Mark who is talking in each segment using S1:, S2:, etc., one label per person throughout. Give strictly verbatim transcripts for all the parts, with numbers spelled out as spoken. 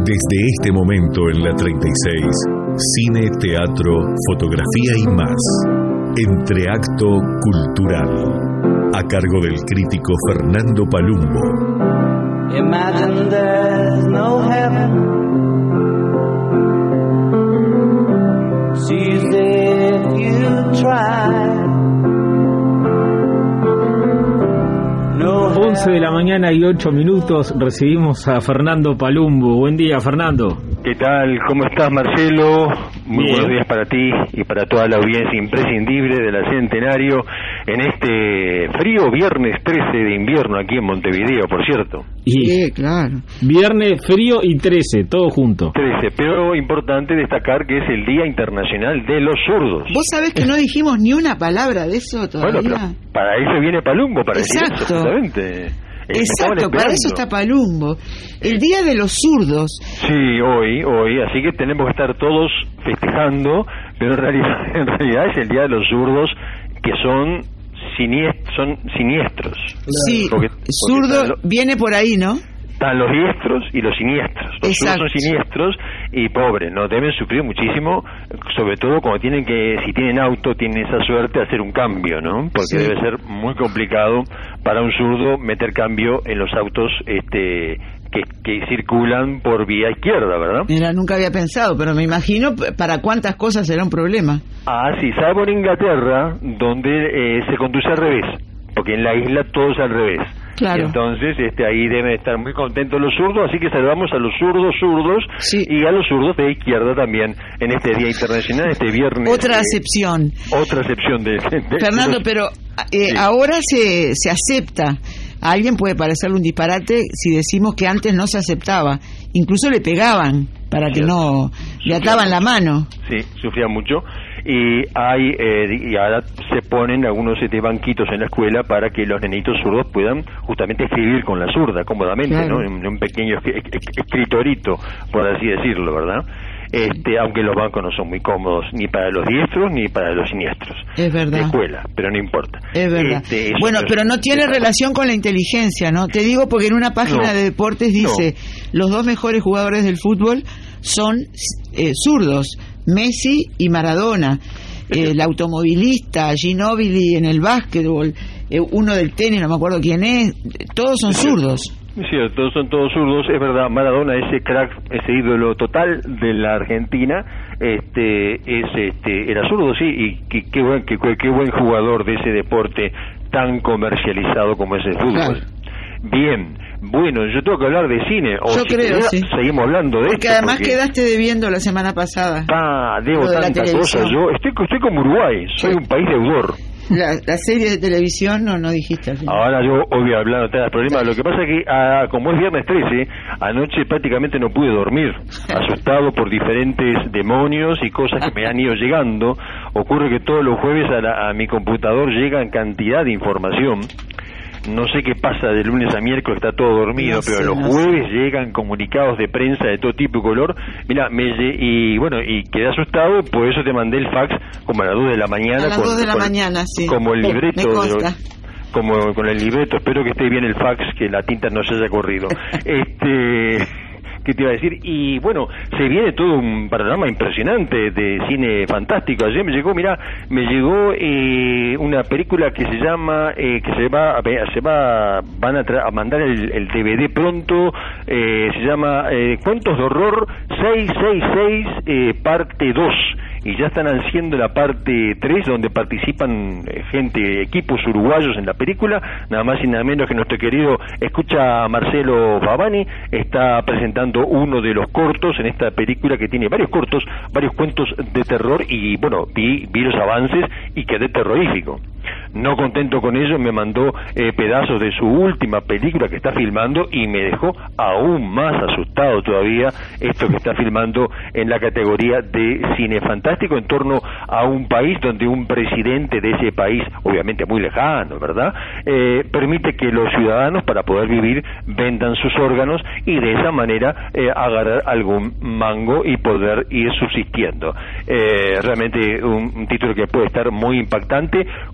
S1: Desde este momento en la treinta y seis, cine, teatro, fotografía y más. Entreacto Cultural, a cargo del crítico Fernando Palumbo.
S2: Imagine there's no heaven. Seize if you try.
S3: once de la mañana y ocho minutos, recibimos a Fernando Palumbo. Buen día, Fernando.
S4: ¿Qué tal? ¿Cómo estás, Marcelo? Muy
S3: Bien.
S4: Buenos días para ti y para toda la audiencia imprescindible de la Centenario en este frío viernes trece de invierno aquí en Montevideo, por cierto.
S3: Y
S5: Sí, claro.
S3: viernes frío y trece, todo junto.
S4: trece, pero importante destacar que es el Día Internacional de los Zurdos.
S5: Vos sabés que no dijimos ni una palabra de eso todavía.
S4: Bueno, pero para eso viene Palumbo, para decir
S5: Exacto.
S4: eso, justamente. Eh,
S5: Exacto,
S4: estaban
S5: para eso
S4: esperando.
S5: está Palumbo. El Día de los Zurdos.
S4: Sí, hoy, hoy, así que tenemos que estar todos festejando, pero en realidad, en realidad es el Día de los Zurdos, que son siniestros, son siniestros.
S5: Sí,
S4: Porque- porque
S5: zurdo
S4: están, lo-
S5: viene por ahí, ¿no?
S4: están los diestros y los siniestros. Los
S5: Exacto.
S4: zurdos son siniestros y pobres, no deben sufrir muchísimo, sobre todo cuando tienen que, si tienen auto, tienen esa suerte de hacer un cambio, ¿no? Porque
S5: Sí.
S4: debe ser muy complicado para un zurdo meter cambio en los autos, este, que, que circulan por vía izquierda, ¿verdad?
S5: Mira, nunca había pensado, pero me imagino p- para cuántas cosas será un problema.
S4: Ah, sí, salvo en Inglaterra, donde eh, se conduce al revés, porque en la isla todo es al revés.
S5: Claro.
S4: Entonces, este, ahí deben estar muy contentos los zurdos, así que saludamos a los zurdos zurdos
S5: Sí.
S4: y a los zurdos de izquierda también en este Día Internacional, este viernes.
S5: Otra
S4: eh,
S5: acepción.
S4: Otra excepción de... de-
S5: Fernando,
S4: de-
S5: pero eh,
S4: Sí.
S5: ahora se, se acepta. A alguien puede parecerle un disparate si decimos que antes no se aceptaba. Incluso le pegaban para que
S4: Cierto.
S5: no le ataban la mano.
S4: Sí, sufría mucho. Y hay eh, y ahora se ponen algunos este, banquitos en la escuela para que los nenitos zurdos puedan justamente escribir con la zurda cómodamente,
S5: Claro.
S4: ¿no? En un pequeño es- es- escritorito, por así decirlo, ¿verdad? Este, aunque los bancos no son muy cómodos ni para los diestros ni para los siniestros.
S5: Es verdad.
S4: De escuela, pero no importa.
S5: Es verdad.
S4: Este, eso
S5: Bueno,
S4: es-
S5: pero no tiene relación con la inteligencia, ¿no? Te digo porque en una página
S4: No.
S5: de deportes dice, los dos mejores jugadores del fútbol son eh, zurdos, Messi y Maradona. Eh, el automovilista, Ginóbili en el básquetbol, eh, uno del tenis, no me acuerdo quién es, todos son zurdos.
S4: Es cierto, son todos zurdos, es verdad. Maradona, ese crack, ese ídolo total de la Argentina, este, es, este, era zurdo, sí, y qué, qué buen, qué, qué buen jugador de ese deporte tan comercializado como es el fútbol.
S5: Claro.
S4: Bien, bueno, yo tengo que hablar de cine, o
S5: Yo
S4: si
S5: creo,
S4: querés,
S5: sí.
S4: seguimos hablando de
S5: Porque
S4: esto.
S5: además
S4: porque-
S5: quedaste debiendo la semana pasada.
S4: Ah, debo
S5: Lo de la
S4: tantas
S5: televisión.
S4: cosas, yo estoy, estoy como Uruguay, soy
S5: Sí.
S4: un país deudor.
S5: La, la serie de televisión no, no dijiste al final.
S4: Ahora yo voy a hablar de los problemas. Lo que pasa es que, ah, como es viernes trece, anoche prácticamente no pude dormir, asustado por diferentes demonios y cosas que me han ido llegando. Ocurre que todos los jueves a, la- a mi computador llegan cantidad de información. No sé qué pasa de lunes a miércoles, está todo dormido,
S5: No
S4: pero
S5: sé,
S4: los
S5: no
S4: jueves llegan comunicados de prensa de todo tipo y color. Mira, me lle- y bueno, y quedé asustado, por eso te mandé el fax como a las dos de la mañana.
S5: A las
S4: con-
S5: dos de la
S4: con-
S5: mañana, sí.
S4: Como el
S5: Me
S4: libreto de
S5: consta.
S4: los- como con el libreto, espero que esté bien el fax, que la tinta no se haya corrido. este, ¿qué te iba a decir? Y bueno, se viene todo un panorama impresionante de cine fantástico. Ayer me llegó, mira, me llegó eh, una película que se llama, eh, que se va, a ver, se va, van a, tra- a mandar el, el D V D pronto, eh, se llama eh, Cuentos de Horror seiscientos sesenta y seis, eh, parte dos. Y ya están haciendo la parte tres, donde participan eh, gente, equipos uruguayos en la película, nada más y nada menos que nuestro querido escucha Marcelo Favani, está presentando uno de los cortos en esta película que tiene varios cortos, varios cuentos de terror, y bueno, vi, vi los avances y quedé terrorífico. No contento con ello, me mandó eh, pedazos de su última película que está filmando y me dejó aún más asustado todavía esto que está filmando en la categoría de cine fantástico, en torno a un país donde un presidente de ese país, obviamente muy lejano, ¿verdad?, eh, permite que los ciudadanos, para poder vivir, vendan sus órganos y de esa manera eh, agarrar algún mango y poder ir subsistiendo. Eh, realmente un, un título que puede estar muy impactante, como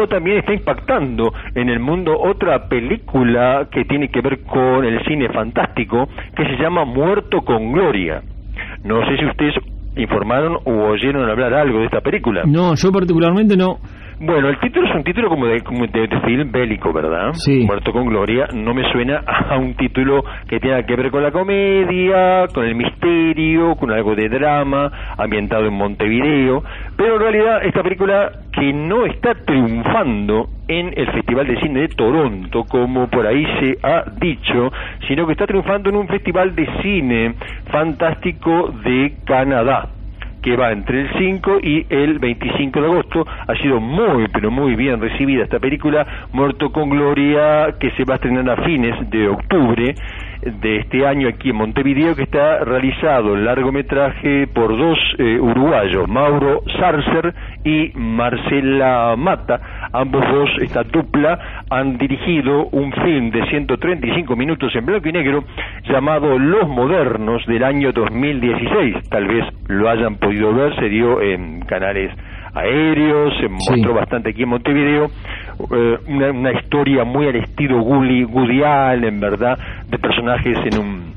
S4: también está impactando en el mundo otra película que tiene que ver con el cine fantástico, que se llama Muerto con Gloria. No sé si ustedes informaron o oyeron hablar algo de esta película.
S3: No, yo particularmente no.
S4: Bueno, el título es un título como de, como de, de film bélico, ¿verdad?
S3: Sí.
S4: Muerto con Gloria. No me suena a un título que tenga que ver con la comedia, con el misterio, con algo de drama, ambientado en Montevideo. Pero en realidad esta película, que no está triunfando en el Festival de Cine de Toronto, como por ahí se ha dicho, sino que está triunfando en un festival de cine fantástico de Canadá, que va entre el cinco y el veinticinco de agosto. Ha sido muy, pero muy bien recibida esta película, Muerto con Gloria, que se va a estrenar a fines de octubre de este año aquí en Montevideo, que está realizado el largometraje por dos eh, uruguayos, Mauro Sarcer y Marcela Mata. Ambos dos, esta dupla, han dirigido un film de ciento treinta y cinco minutos en blanco y negro llamado Los Modernos, del año dos mil dieciséis. Tal vez lo hayan podido ver, se dio en canales aéreos, se
S3: Sí.
S4: mostró bastante aquí en Montevideo. Eh, una, una historia muy al estilo Woody, Woody Allen, en verdad, de personajes en un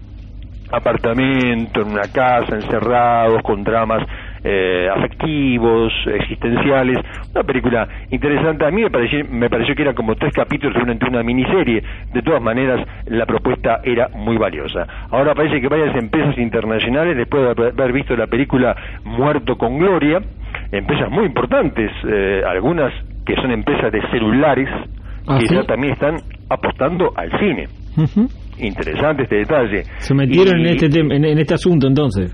S4: apartamento, en una casa, encerrados, con dramas eh, afectivos, existenciales. Una película interesante. A mí me pareció, me pareció que era como tres capítulos de una, de una miniserie. De todas maneras, la propuesta era muy valiosa. Ahora parece que varias empresas internacionales, después de haber visto la película Muerto con Gloria, empresas muy importantes, eh, algunas que son empresas de celulares,
S3: ¿Ah,
S4: que
S3: sí?
S4: ya también están apostando al cine.
S3: Ujú.
S4: Interesante este detalle.
S3: Se metieron
S4: Y-
S3: en este tem- en, en este asunto entonces.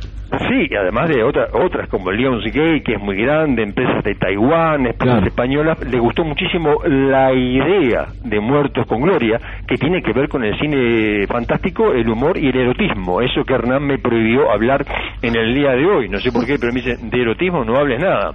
S4: Sí, y además de otra, otras como Lionsgate, que es muy grande, empresas de Taiwán, empresas
S3: Claro.
S4: españolas, le gustó muchísimo la idea de Muertos con Gloria, que tiene que ver con el cine fantástico, el humor y el erotismo. Eso que Hernán me prohibió hablar en el día de hoy. No sé por qué, pero me dice, de erotismo no hables nada.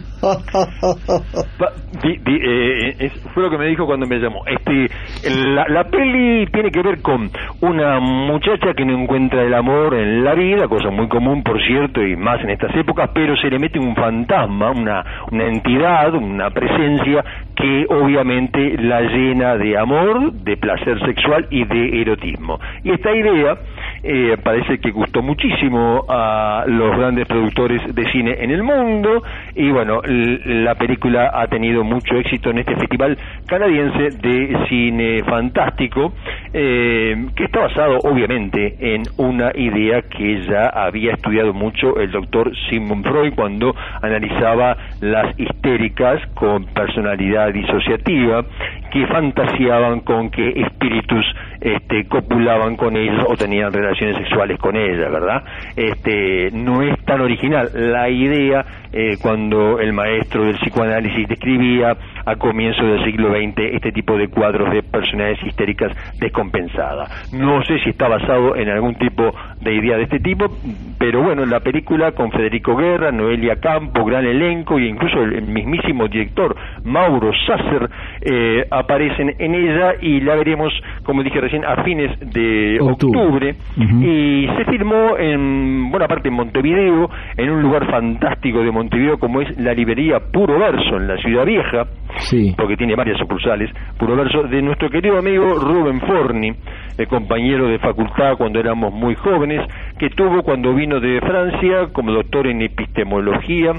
S4: Pa- di- di- eh, es- fue lo que me dijo cuando me llamó. Este, la, la peli tiene que ver con una muchacha que no encuentra el amor en la vida, cosa muy común, por cierto, y más en estas épocas, pero se le mete un fantasma, una, una entidad, una presencia que obviamente la llena de amor, de placer sexual y de erotismo. Y esta idea eh, parece que gustó muchísimo a los grandes productores de cine en el mundo, y bueno, l- la película ha tenido mucho éxito en este festival canadiense de cine fantástico, eh, que está basado obviamente en una idea que ya había estudiado mucho el doctor Sigmund Freud cuando analizaba las histéricas con personalidad disociativa, que fantaseaban con que espíritus este, copulaban con ellos o tenían relaciones sexuales con ellas, ¿verdad? Este, no es tan original la idea eh, cuando el maestro del psicoanálisis describía a comienzos del siglo veinte este tipo de cuadros de personalidades histéricas descompensadas. No sé si está basado en algún tipo de idea de este tipo, pero bueno, la película con Federico Guerra, Noelia Campo, gran elenco, e incluso el mismísimo director Mauro Sasser eh, aparecen en ella, y la veremos, como dije recién, a fines de octubre, octubre
S3: uh-huh.
S4: Y se filmó en buena parte en Montevideo, en un lugar fantástico de Montevideo como es la librería Puro Verso en la Ciudad Vieja,
S3: sí,
S4: porque tiene varias sucursales, Puro Verso, de nuestro querido amigo Rubén Forni, el compañero de facultad cuando éramos muy jóvenes, que tuvo cuando vino de Francia como doctor en epistemología,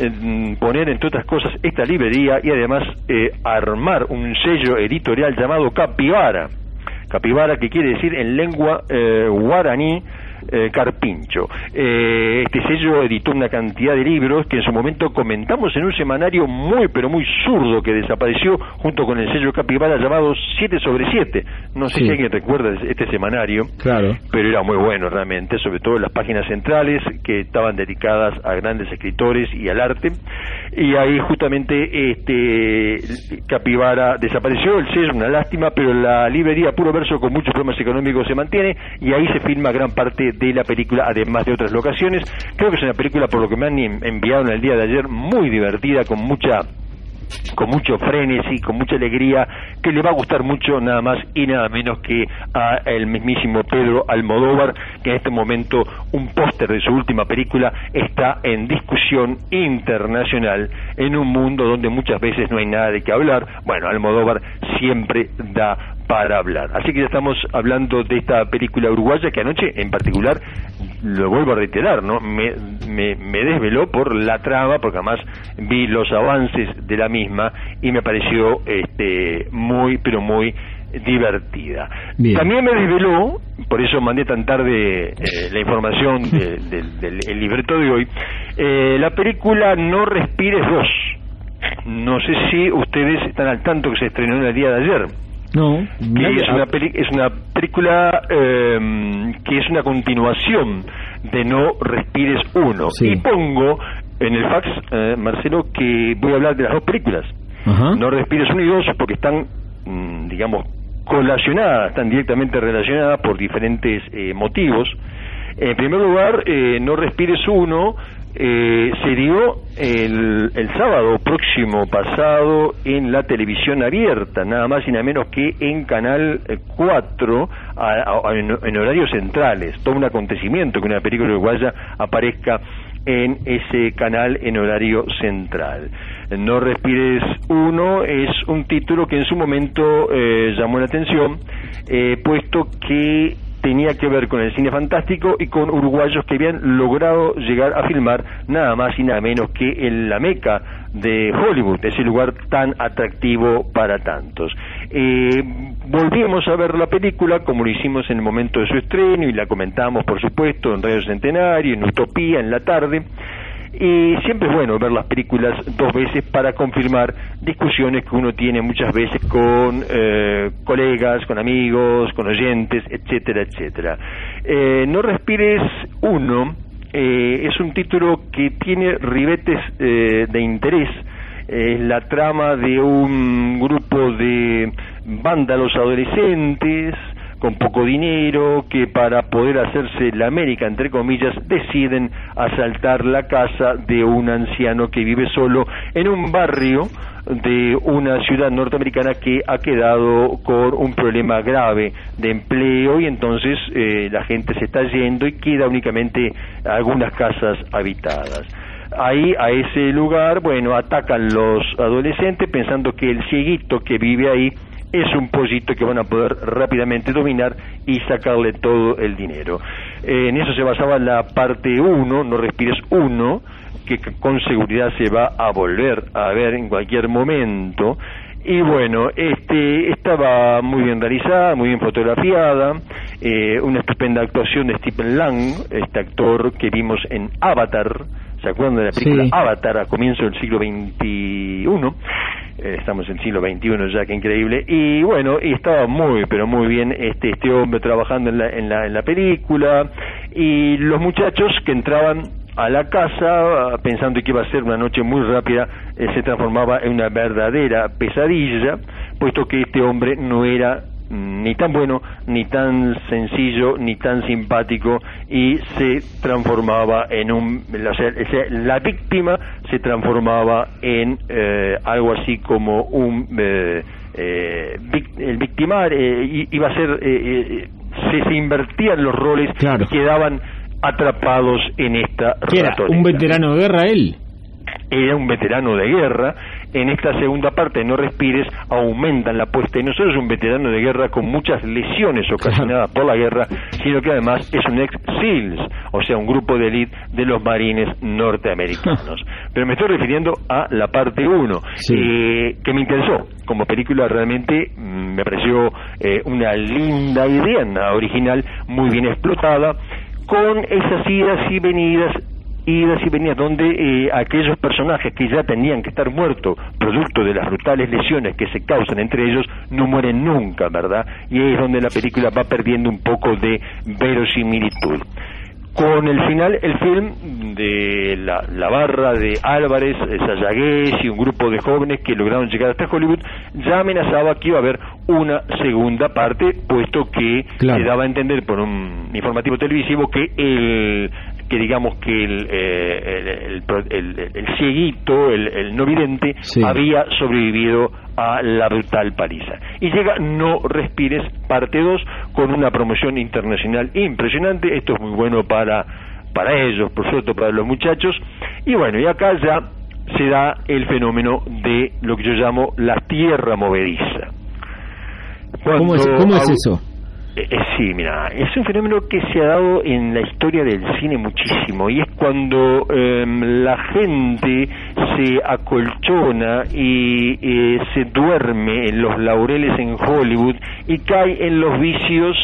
S4: en poner entre otras cosas esta librería y además eh, armar un sello editorial llamado Capibara. Capibara, que quiere decir en lengua eh, guaraní eh, carpincho. Eh, este sello editó una cantidad de libros que en su momento comentamos en un semanario muy pero muy zurdo que desapareció junto con el sello Capibara, llamado siete sobre siete. No sé
S3: sí.
S4: si alguien recuerda este semanario,
S3: claro,
S4: pero era muy bueno realmente, sobre todo las páginas centrales que estaban dedicadas a grandes escritores y al arte. Y ahí justamente este Capibara desapareció, el sello, una lástima, pero la librería Puro Verso, con muchos problemas económicos, se mantiene, y ahí se filma gran parte de la película, además de otras locaciones. Creo que es una película, por lo que me han enviado en el día de ayer, muy divertida, con mucha con mucho frenesí, con mucha alegría, que le va a gustar mucho nada más y nada menos que a el mismísimo Pedro Almodóvar, que en este momento un póster de su última película está en discusión internacional en un mundo donde muchas veces no hay nada de qué hablar. Bueno, Almodóvar siempre da para hablar. Así que ya estamos hablando de esta película uruguaya que anoche en particular, lo vuelvo a reiterar, ¿no? Me, me, me desveló por la trama, porque además vi los avances de la misma y me pareció este muy, pero muy divertida. Bien. También me desveló, por eso mandé tan tarde eh, la información de, de, del el libreto de hoy, eh, la película No Respires dos. No sé si ustedes están al tanto que se estrenó en el día de ayer.
S3: No,
S4: que es una, peli es una película eh, que es una continuación de No Respires uno. Sí. Y pongo en el fax, eh, Marcelo, que voy a hablar de las dos películas. Uh-huh. No Respires uno y dos, porque están, mmm, digamos, colacionadas, están directamente relacionadas por diferentes eh, motivos. En primer lugar, eh, No Respires uno eh, se dio el, el sábado próximo pasado en la televisión abierta, nada más y nada menos que en Canal cuatro, a, a, en, en horarios centrales. Todo un acontecimiento que una película uruguaya aparezca en ese canal en horario central. No Respires uno es un título que en su momento eh, llamó la atención, eh, puesto que tenía que ver con el cine fantástico y con uruguayos que habían logrado llegar a filmar nada más y nada menos que en la meca de Hollywood, ese lugar tan atractivo para tantos. Eh, volvimos a ver la película como lo hicimos en el momento de su estreno y la comentamos, por supuesto, en Radio Centenario, en Utopía, en la tarde. Y siempre es bueno ver las películas dos veces para confirmar discusiones que uno tiene muchas veces con eh, colegas, con amigos, con oyentes, etcétera, etcétera. Eh, No Respires uno eh, es un título que tiene ribetes eh, de interés. Es la trama de un grupo de vándalos adolescentes con poco dinero que para poder hacerse la América, entre comillas, deciden asaltar la casa de un anciano que vive solo en un barrio de una ciudad norteamericana que ha quedado con un problema grave de empleo y entonces eh, la gente se está yendo y queda únicamente algunas casas habitadas. Ahí, a ese lugar, bueno, atacan los adolescentes pensando que el cieguito que vive ahí es un pollito que van a poder rápidamente dominar y sacarle todo el dinero. Eh, en eso se basaba la parte uno, No Respires uno, que con seguridad se va a volver a ver en cualquier momento. Y bueno, este estaba muy bien realizada, muy bien fotografiada, eh, una estupenda actuación de Stephen Lang, este actor que vimos en Avatar. ¿Se acuerdan de la película sí. Avatar a comienzo del siglo veintiuno? Eh, estamos en el siglo veintiuno ya, que increíble. Y bueno, y estaba muy, pero muy bien este este hombre trabajando en la, en la, en la película. Y los muchachos que entraban a la casa pensando que iba a ser una noche muy rápida, eh, se transformaba en una verdadera pesadilla, puesto que este hombre no era ni tan bueno, ni tan sencillo, ni tan simpático, y se transformaba en un, o sea, o sea, la víctima se transformaba en eh, algo así como un eh, eh, vic, el victimar, eh, iba a ser eh, eh, se, se invertían los roles, claro. Y quedaban atrapados en esta
S3: retórica. ¿Era un veterano de guerra él?
S4: Era un veterano de guerra. En esta segunda parte de No Respires aumentan la puesta, y no solo es un veterano de guerra con muchas lesiones ocasionadas por la guerra, sino que además es un ex-SEALs, o sea, un grupo de élite de los marines norteamericanos. Pero me estoy refiriendo a la parte uno, sí. eh, que me interesó. Como película realmente me pareció eh, una linda idea, una original, muy bien explotada, con esas idas y venidas idas y venidas donde eh, aquellos personajes que ya tenían que estar muertos producto de las brutales lesiones que se causan entre ellos no mueren nunca, ¿verdad? Y ahí es donde la película va perdiendo un poco de verosimilitud. Con el final, el film de la, la barra de Álvarez, Sayagués y un grupo de jóvenes que lograron llegar hasta Hollywood, ya amenazaba que iba a haber una segunda parte, puesto que claro. se daba a entender por un informativo televisivo que el que digamos que el, eh, el, el, el, el cieguito, el, el no vidente, sí, había sobrevivido a la brutal paliza. Y llega No Respires, parte dos, con una promoción internacional impresionante. Esto es muy bueno para, para ellos, por suerte para los muchachos. Y bueno, y acá ya se da el fenómeno de lo que yo llamo la tierra movediza. Cuando
S3: ¿Cómo es, cómo es eso?
S4: Eh, eh, sí, mira, es un fenómeno que se ha dado en la historia del cine muchísimo, y es cuando eh, la gente se acolchona y eh, se duerme en los laureles en Hollywood y cae en los vicios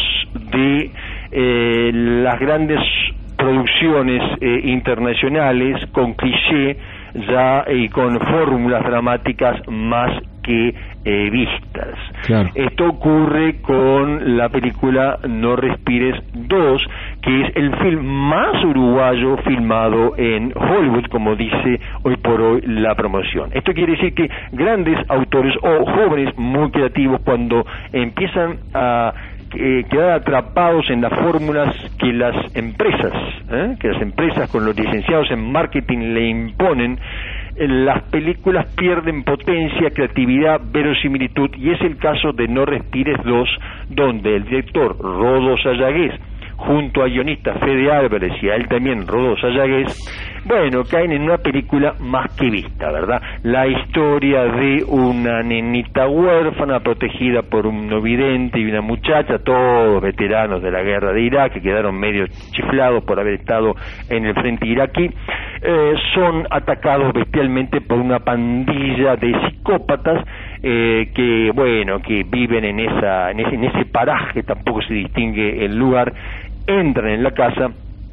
S4: de eh, las grandes producciones eh, internacionales con cliché ya y con fórmulas dramáticas más que eh, vistas. Claro. Esto ocurre con la película No Respires dos, que es el film más uruguayo filmado en Hollywood, como dice hoy por hoy la promoción. Esto quiere decir que grandes autores o jóvenes muy creativos, cuando empiezan a Eh, quedar atrapados en las fórmulas que las empresas, ¿eh? que las empresas con los licenciados en marketing le imponen, eh, las películas pierden potencia, creatividad, verosimilitud, y es el caso de No Respires dos, donde el director Rodo Sayagués, junto a guionista Fede Álvarez y a él también Rodo Sayagués, bueno, caen en una película más que vista, ¿verdad? La historia de una nenita huérfana protegida por un no vidente y una muchacha, todos veteranos de la guerra de Irak, que quedaron medio chiflados por haber estado en el frente iraquí, eh, son atacados bestialmente por una pandilla de psicópatas eh, que, bueno, que viven en esa, en ese, en ese paraje, tampoco se distingue el lugar. Entran en la casa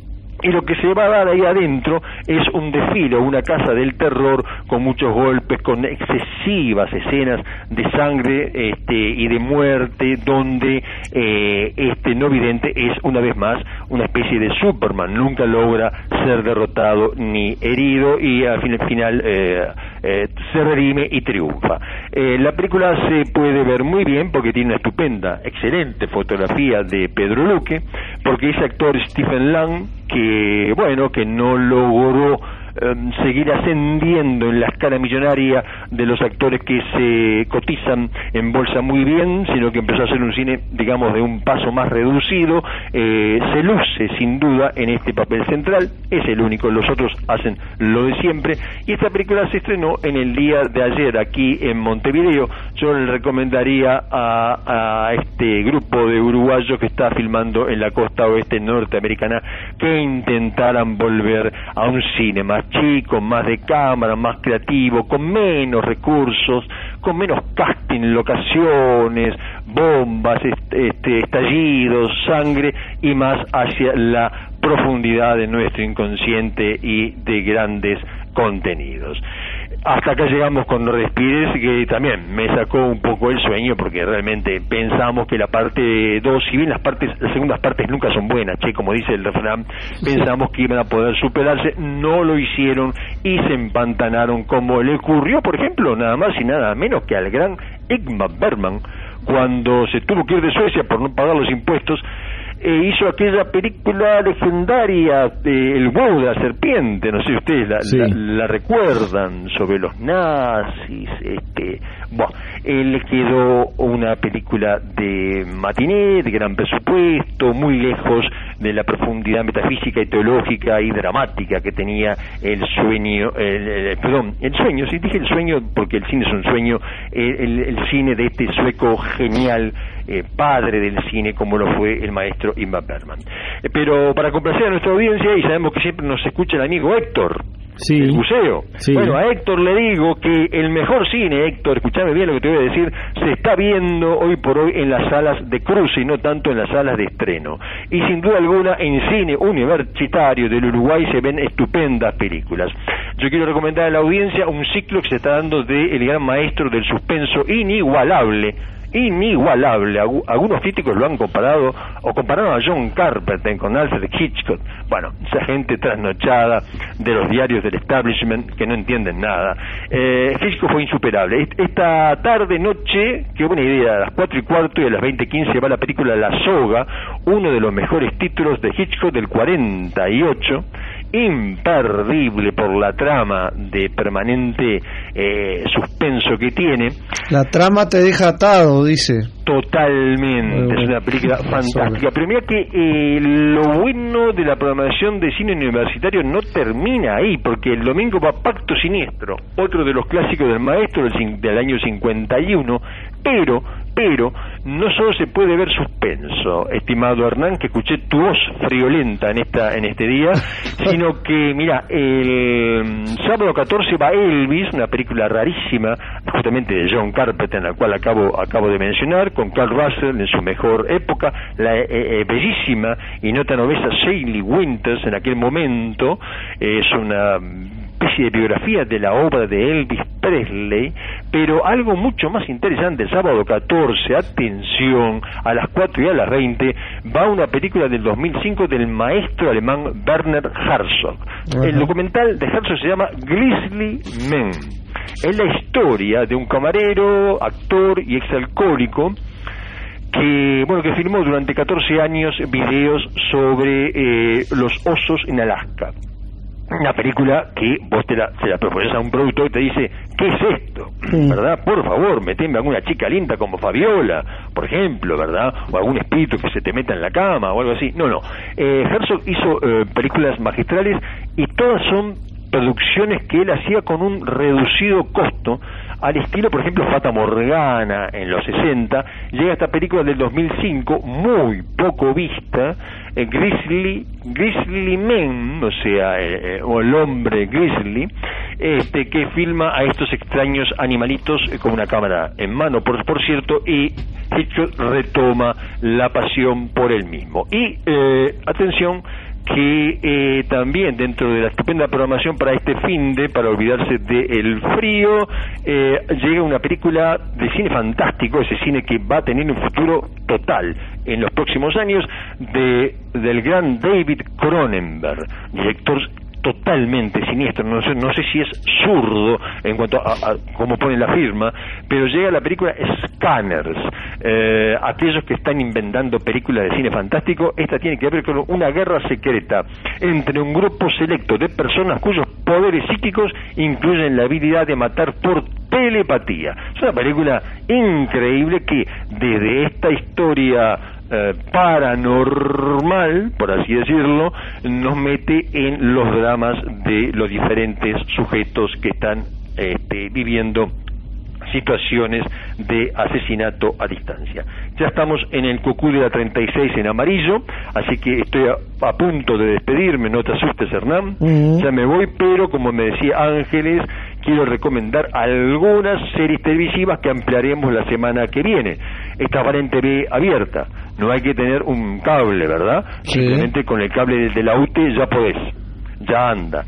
S4: y lo que se va a dar ahí adentro es un desfile, una casa del terror con muchos golpes, con excesivas escenas de sangre este, y de muerte, donde eh, este no vidente es una vez más una especie de Superman, nunca logra ser derrotado ni herido, y al fin, al final eh, eh, se redime y triunfa. Eh, la película se puede ver muy bien porque tiene una estupenda, excelente fotografía de Pedro Luque, porque ese actor Stephen Lang, que bueno, que no logró eh, seguir ascendiendo en la escala millonaria de los actores que se cotizan en bolsa muy bien, sino que empezó a hacer un cine, digamos, de un paso más reducido, eh, se luce sin duda en este papel central, es el único, los otros hacen lo de siempre, y esta película se estrenó en el día de ayer aquí en Montevideo. Yo le recomendaría a, a este grupo de uruguayos que está filmando en la costa oeste norteamericana que intentaran volver a un cine más chico, más de cámara, más creativo, con menos recursos, con menos casting, locaciones, bombas, este, estallidos, sangre, y más hacia la profundidad de nuestro inconsciente y de grandes contenidos. Hasta acá llegamos con No Respires, que también me sacó un poco el sueño, porque realmente pensamos que la parte dos, si bien las partes, las segundas partes nunca son buenas, che, como dice el refrán, pensamos que iban a poder superarse, no lo hicieron y se empantanaron, como le ocurrió, por ejemplo, nada más y nada menos que al gran Ingmar Bergman, cuando se tuvo que ir de Suecia por no pagar los impuestos. Eh, hizo aquella película legendaria de El huevo de la serpiente, no sé si ustedes la, sí. la, la recuerdan, sobre los nazis. Este, bueno, él quedó una película de matiné, de gran presupuesto, muy lejos de la profundidad metafísica y teológica y dramática que tenía el sueño, el, el, perdón, el sueño, sí dije el sueño porque el cine es un sueño, el, el, el cine de este sueco genial, eh, padre del cine como lo fue el maestro Ingmar Bergman. Eh, pero para complacer a nuestra audiencia, y sabemos que siempre nos escucha el amigo Héctor, sí, el buceo. Sí. Bueno, a Héctor le digo que el mejor cine, Héctor, escúchame bien lo que te voy a decir, se está viendo hoy por hoy en las salas de cruce y no tanto en las salas de estreno. Y sin duda alguna en cine universitario del Uruguay se ven estupendas películas. Yo quiero recomendar a la audiencia un ciclo que se está dando de el gran maestro del suspenso inigualable, inigualable. Algunos críticos lo han comparado o compararon a John Carpenter con Alfred Hitchcock. Bueno, esa gente trasnochada de los diarios del establishment que no entienden nada. eh, Hitchcock fue insuperable. Esta tarde, noche, qué buena idea, a las cuatro y cuarto y a las veinte quince va la película La Soga, uno de los mejores títulos de Hitchcock del cuarenta y ocho, imperdible por la trama de permanente eh, suspenso que tiene.
S6: La trama te deja atado, dice.
S4: Totalmente, es una película fantástica. Pero mira que eh, lo bueno de la programación de cine universitario no termina ahí, porque el domingo va Pacto Siniestro, otro de los clásicos del maestro del, del año cincuenta y uno, pero, pero, no solo se puede ver suspenso, estimado Hernán, que escuché tu voz friolenta en esta en este día, sino que, mira, el sábado catorce va Elvis, una película rarísima, justamente de John Carpenter, en la cual acabo acabo de mencionar, con Carl Russell en su mejor época, la eh, eh, bellísima y no tan obesa Shelley Winters en aquel momento, eh, es una especie de biografía de la obra de Elvis Presley, pero algo mucho más interesante, el sábado catorce, atención, a las cuatro y a las veinte, va una película del dos mil cinco del maestro alemán Werner Herzog. Uh-huh. El documental de Herzog se llama Grizzly Men. Es la historia de un camarero, actor y exalcohólico que, bueno, que filmó durante catorce años videos sobre eh, los osos en Alaska. Una película que vos te la, se la propones a un productor y te dice, ¿qué es esto? Mm. ¿Verdad? Por favor, meteme a alguna chica linda como Fabiola, por ejemplo, ¿verdad? O algún espíritu que se te meta en la cama o algo así. No, no. Eh, Herzog hizo eh, películas magistrales y todas son producciones que él hacía con un reducido costo, al estilo, por ejemplo, Fata Morgana en los sesenta. Llega esta película del dos mil cinco, muy poco vista, eh, Grizzly, Grizzly Men, o sea, eh, o el hombre grizzly, este, que filma a estos extraños animalitos eh, con una cámara en mano, por, por cierto, y Hitchcock retoma la pasión por él mismo. Y, eh, atención, que eh, también dentro de la estupenda programación para este finde, para olvidarse del frío, eh, llega una película de cine fantástico, ese cine que va a tener un futuro total en los próximos años, de del gran David Cronenberg, director totalmente siniestro, no sé, no sé si es zurdo en cuanto a, a cómo pone la firma, pero llega la película Scanners. Eh, aquellos que están inventando películas de cine fantástico, esta tiene que ver con una guerra secreta entre un grupo selecto de personas cuyos poderes psíquicos incluyen la habilidad de matar por telepatía. Es una película increíble que desde esta historia Eh, paranormal, por así decirlo, nos mete en los dramas de los diferentes sujetos que están este, viviendo situaciones de asesinato a distancia. Ya estamos en el Cucú de la treinta y seis en amarillo, así que estoy a, a punto de despedirme, no te asustes, Hernán. Uh-huh. Ya me voy, pero como me decía Ángeles, quiero recomendar algunas series televisivas que ampliaremos la semana que viene. Esta van en T V abierta, no hay que tener un cable, ¿verdad? Sí. Simplemente con el cable de la U T E ya podés, ya anda.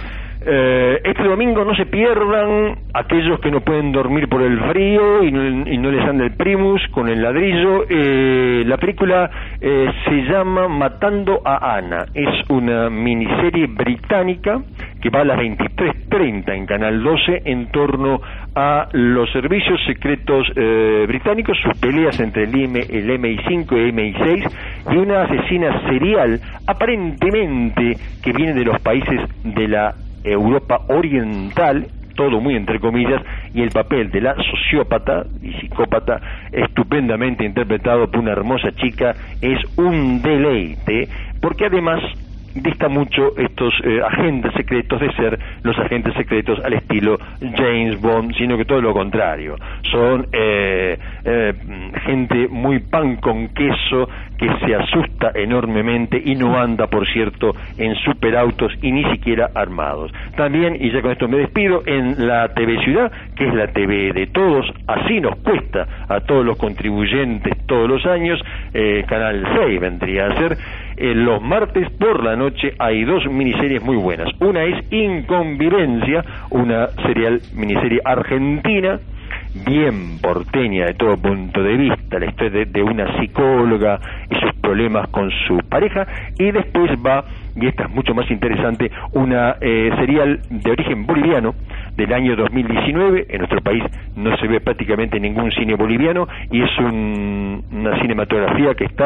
S4: Eh, este domingo no se pierdan aquellos que no pueden dormir por el frío y no, y no les anda el primus con el ladrillo. Eh, la película eh, se llama Matando a Ana. Es una miniserie británica que va a las veintitrés treinta en Canal doce en torno a los servicios secretos eh, británicos, sus peleas entre el, M, el M I cinco y el M I seis y una asesina serial aparentemente que viene de los países de la Europa oriental, todo muy entre comillas, y el papel de la sociópata y psicópata, estupendamente interpretado por una hermosa chica, es un deleite, porque además dista mucho estos eh, agentes secretos de ser los agentes secretos al estilo James Bond, sino que todo lo contrario, son eh, eh, gente muy pan con queso que se asusta enormemente y no anda, por cierto, en superautos y ni siquiera armados. También, y ya con esto me despido, en la T V Ciudad, que es la T V de todos, así nos cuesta a todos los contribuyentes todos los años, eh, Canal seis vendría a ser. Eh, los martes por la noche hay dos miniseries muy buenas. Una es Inconvivencia, una serial miniserie argentina, bien porteña de todo punto de vista, la historia de, de una psicóloga y sus problemas con su pareja, y después va, y esta es mucho más interesante, una eh, serial de origen boliviano del año dos mil diecinueve. En nuestro país no se ve prácticamente ningún cine boliviano y es un, una cinematografía que está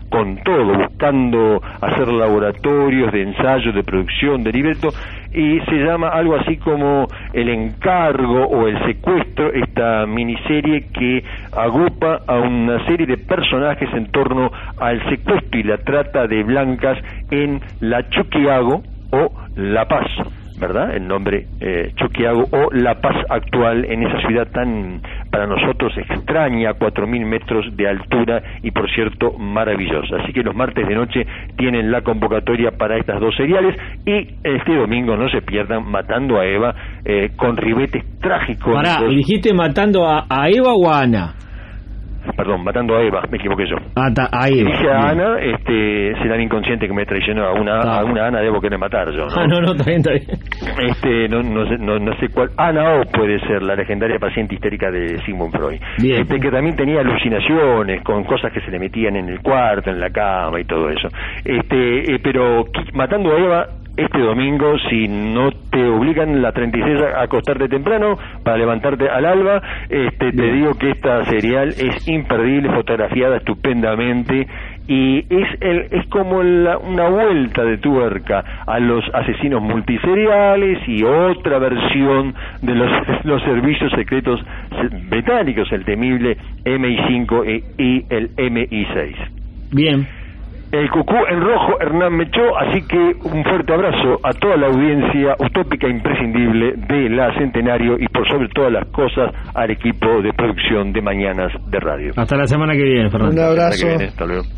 S4: con todo, buscando hacer laboratorios de ensayos, de producción, de libreto, y se llama algo así como El Encargo o El Secuestro, esta miniserie que agrupa a una serie de personajes en torno al secuestro y la trata de blancas en la Choquiago o La Paz, ¿verdad? El nombre eh, Choquiago o La Paz actual, en esa ciudad tan para nosotros extraña, cuatro mil metros de altura y por cierto maravillosa. Así que los martes de noche tienen la convocatoria para estas dos seriales y este domingo no se pierdan Matando a Eva eh, con ribetes trágicos.
S3: Pará, ¿dijiste Matando a, a Eva o a Ana?
S4: Perdón, Matando a Eva, me equivoqué yo.
S3: Ah, ta, a Eva.
S4: Dije a Ana, este, será el inconsciente que me traicionó. A una, ah. a una Ana debo querer matar yo, ¿no?
S3: Ah, no, no, está bien, está bien.
S4: Este, no, no, sé, no, no sé cuál. Ana O puede ser, la legendaria paciente histérica de Sigmund Freud.
S3: Bien.
S4: Este, que también tenía alucinaciones con cosas que se le metían en el cuarto, en la cama y todo eso. Este, eh, pero Matando a Eva, este domingo, si no te obligan la treinta y seis a acostarte temprano para levantarte al alba, este, te digo que esta serial es imperdible, fotografiada estupendamente y es el, es como la, una vuelta de tuerca a los asesinos multiseriales y otra versión de los, los servicios secretos británicos, el temible M I cinco y el M I seis.
S3: Bien.
S4: El cucú en rojo, Hernán Mechó, así que un fuerte abrazo a toda la audiencia utópica e imprescindible de la Centenario y por sobre todas las cosas al equipo de producción de Mañanas de Radio.
S3: Hasta la semana que viene, Fernando.
S6: Un abrazo.
S4: Hasta la semana que viene, hasta luego.